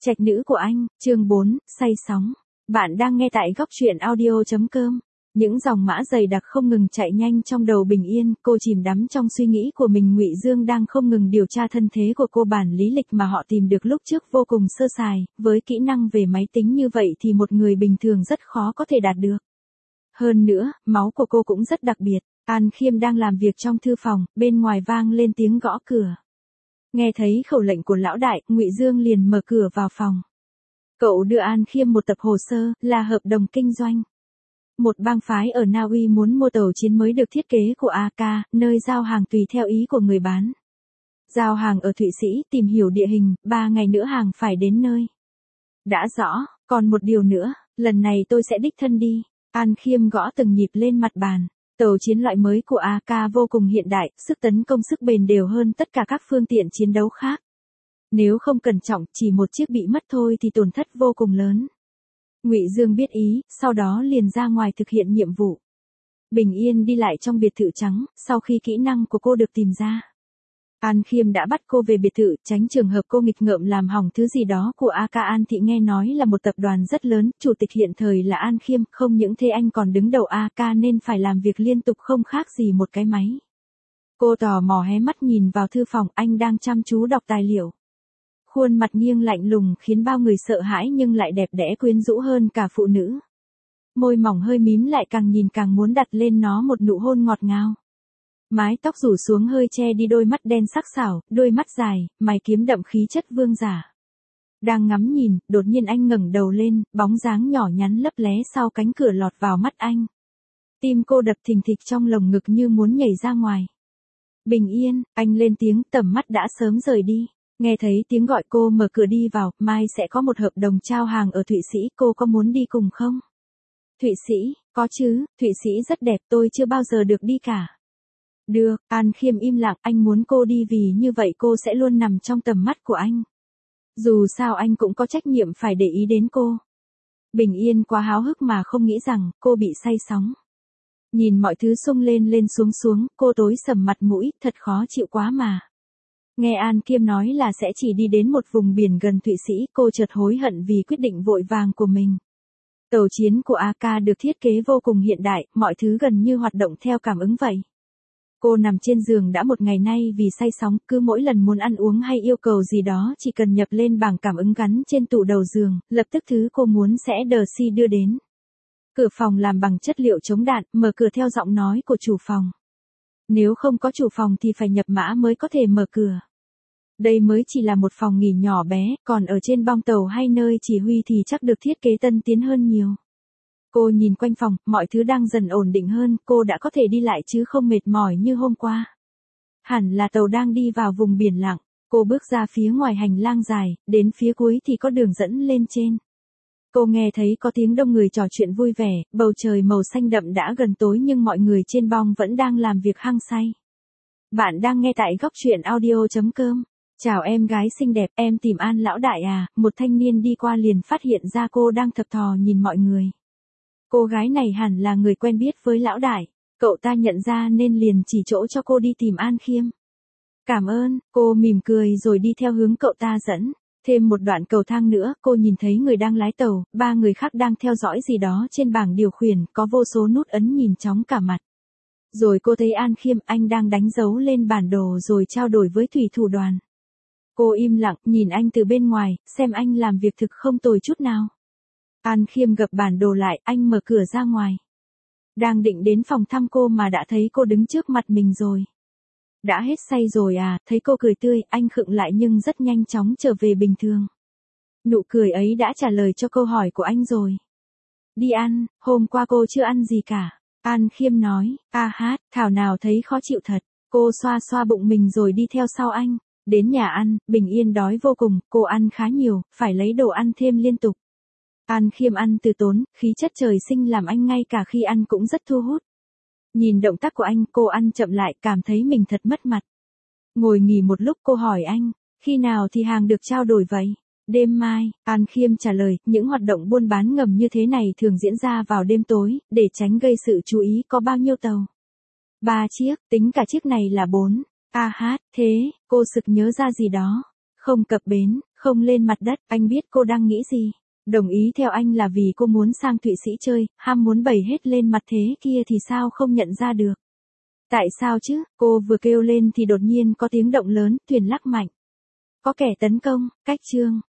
Trạch nữ của anh, chương 4, say sóng. Bạn đang nghe tại góc truyện audio.com. Những dòng mã dày đặc không ngừng chạy nhanh trong đầu Bình Yên, cô chìm đắm trong suy nghĩ của mình. Ngụy Dương đang không ngừng điều tra thân thế của cô. Bản lý lịch mà họ tìm được lúc trước vô cùng sơ sài, với kỹ năng về máy tính như vậy thì một người bình thường rất khó có thể đạt được. Hơn nữa, máu của cô cũng rất đặc biệt. An Khiêm đang làm việc trong thư phòng, bên ngoài vang lên tiếng gõ cửa. Nghe thấy khẩu lệnh của lão đại, Ngụy Dương liền mở cửa vào phòng. Cậu đưa An Khiêm một tập hồ sơ, là hợp đồng kinh doanh. Một bang phái ở Na Uy muốn mua tàu chiến mới được thiết kế của AK, nơi giao hàng tùy theo ý của người bán. Giao hàng ở Thụy Sĩ, tìm hiểu địa hình, 3 ngày nữa hàng phải đến nơi. Đã rõ, còn một điều nữa, lần này tôi sẽ đích thân đi. An Khiêm gõ từng nhịp lên mặt bàn. Tàu chiến loại mới của AK vô cùng hiện đại, sức tấn công sức bền đều hơn tất cả các phương tiện chiến đấu khác. Nếu không cẩn trọng, chỉ một chiếc bị mất thôi thì tổn thất vô cùng lớn. Ngụy Dương biết ý, sau đó liền ra ngoài thực hiện nhiệm vụ. Bình Yên đi lại trong biệt thự trắng, sau khi kỹ năng của cô được tìm ra. An Khiêm đã bắt cô về biệt thự, tránh trường hợp cô nghịch ngợm làm hỏng thứ gì đó của AK. An Thị nghe nói là một tập đoàn rất lớn, chủ tịch hiện thời là An Khiêm, không những thế anh còn đứng đầu AK nên phải làm việc liên tục không khác gì một cái máy. Cô tò mò hé mắt nhìn vào thư phòng, anh đang chăm chú đọc tài liệu. Khuôn mặt nghiêng lạnh lùng khiến bao người sợ hãi nhưng lại đẹp đẽ quyến rũ hơn cả phụ nữ. Môi mỏng hơi mím lại càng nhìn càng muốn đặt lên nó một nụ hôn ngọt ngào. Mái tóc rủ xuống hơi che đi đôi mắt đen sắc sảo, đôi mắt dài, mày kiếm đậm khí chất vương giả. Đang ngắm nhìn, đột nhiên anh ngẩng đầu lên, bóng dáng nhỏ nhắn lấp lé sau cánh cửa lọt vào mắt anh. Tim cô đập thình thịch trong lồng ngực như muốn nhảy ra ngoài. Bình Yên, anh lên tiếng, tầm mắt đã sớm rời đi. Nghe thấy tiếng gọi cô mở cửa đi vào, mai sẽ có một hợp đồng trao hàng ở Thụy Sĩ, cô có muốn đi cùng không? Thụy Sĩ, có chứ, Thụy Sĩ rất đẹp, tôi chưa bao giờ được đi cả. Được, An Khiêm im lặng, anh muốn cô đi vì như vậy cô sẽ luôn nằm trong tầm mắt của anh. Dù sao anh cũng có trách nhiệm phải để ý đến cô. Bình Yên quá háo hức mà không nghĩ rằng cô bị say sóng. Nhìn mọi thứ xông lên lên xuống xuống, cô tối sầm mặt mũi, thật khó chịu quá mà. Nghe An Khiêm nói là sẽ chỉ đi đến một vùng biển gần Thụy Sĩ, cô chợt hối hận vì quyết định vội vàng của mình. Tàu chiến của AK được thiết kế vô cùng hiện đại, mọi thứ gần như hoạt động theo cảm ứng vậy. Cô nằm trên giường đã một ngày nay vì say sóng, cứ mỗi lần muốn ăn uống hay yêu cầu gì đó chỉ cần nhập lên bảng cảm ứng gắn trên tủ đầu giường, lập tức thứ cô muốn sẽ đờ si đưa đến. Cửa phòng làm bằng chất liệu chống đạn, mở cửa theo giọng nói của chủ phòng. Nếu không có chủ phòng thì phải nhập mã mới có thể mở cửa. Đây mới chỉ là một phòng nghỉ nhỏ bé, còn ở trên bong tàu hay nơi chỉ huy thì chắc được thiết kế tân tiến hơn nhiều. Cô nhìn quanh phòng, mọi thứ đang dần ổn định hơn, cô đã có thể đi lại chứ không mệt mỏi như hôm qua. Hẳn là tàu đang đi vào vùng biển lặng, cô bước ra phía ngoài hành lang dài, đến phía cuối thì có đường dẫn lên trên. Cô nghe thấy có tiếng đông người trò chuyện vui vẻ, bầu trời màu xanh đậm đã gần tối nhưng mọi người trên bong vẫn đang làm việc hăng say. Bạn đang nghe tại góc truyện audio.com. Chào em gái xinh đẹp, em tìm An lão đại à? Một thanh niên đi qua liền phát hiện ra cô đang thập thò nhìn mọi người. Cô gái này hẳn là người quen biết với lão đại, cậu ta nhận ra nên liền chỉ chỗ cho cô đi tìm An Khiêm. Cảm ơn, cô mỉm cười rồi đi theo hướng cậu ta dẫn. Thêm một đoạn cầu thang nữa, cô nhìn thấy người đang lái tàu, 3 người khác đang theo dõi gì đó trên bảng điều khiển, có vô số nút ấn nhìn chóng cả mặt. Rồi cô thấy An Khiêm, anh đang đánh dấu lên bản đồ rồi trao đổi với thủy thủ đoàn. Cô im lặng, nhìn anh từ bên ngoài, xem anh làm việc thực không tồi chút nào. An Khiêm gập bản đồ lại, anh mở cửa ra ngoài. Đang định đến phòng thăm cô mà đã thấy cô đứng trước mặt mình rồi. Đã hết say rồi à? Thấy cô cười tươi, anh khựng lại nhưng rất nhanh chóng trở về bình thường. Nụ cười ấy đã trả lời cho câu hỏi của anh rồi. Đi ăn, hôm qua cô chưa ăn gì cả. An Khiêm nói, thảo nào thấy khó chịu thật. Cô xoa xoa bụng mình rồi đi theo sau anh. Đến nhà ăn, Bình Yên đói vô cùng, cô ăn khá nhiều, phải lấy đồ ăn thêm liên tục. An Khiêm ăn từ tốn, khí chất trời sinh làm anh ngay cả khi ăn cũng rất thu hút. Nhìn động tác của anh, cô ăn chậm lại, cảm thấy mình thật mất mặt. Ngồi nghỉ một lúc cô hỏi anh, khi nào thì hàng được trao đổi vậy? Đêm mai, An Khiêm trả lời, những hoạt động buôn bán ngầm như thế này thường diễn ra vào đêm tối, để tránh gây sự chú ý. Có bao nhiêu tàu? 3 chiếc, tính cả chiếc này là 4. Thế, cô sực nhớ ra gì đó. Không cập bến, Không lên mặt đất, anh biết cô đang nghĩ gì. Đồng ý theo anh là vì cô muốn sang Thụy Sĩ chơi, ham muốn bày hết lên mặt thế kia thì sao không nhận ra được. Tại sao chứ, cô vừa kêu lên thì đột nhiên có tiếng động lớn, thuyền lắc mạnh. Có kẻ tấn công, cách chương.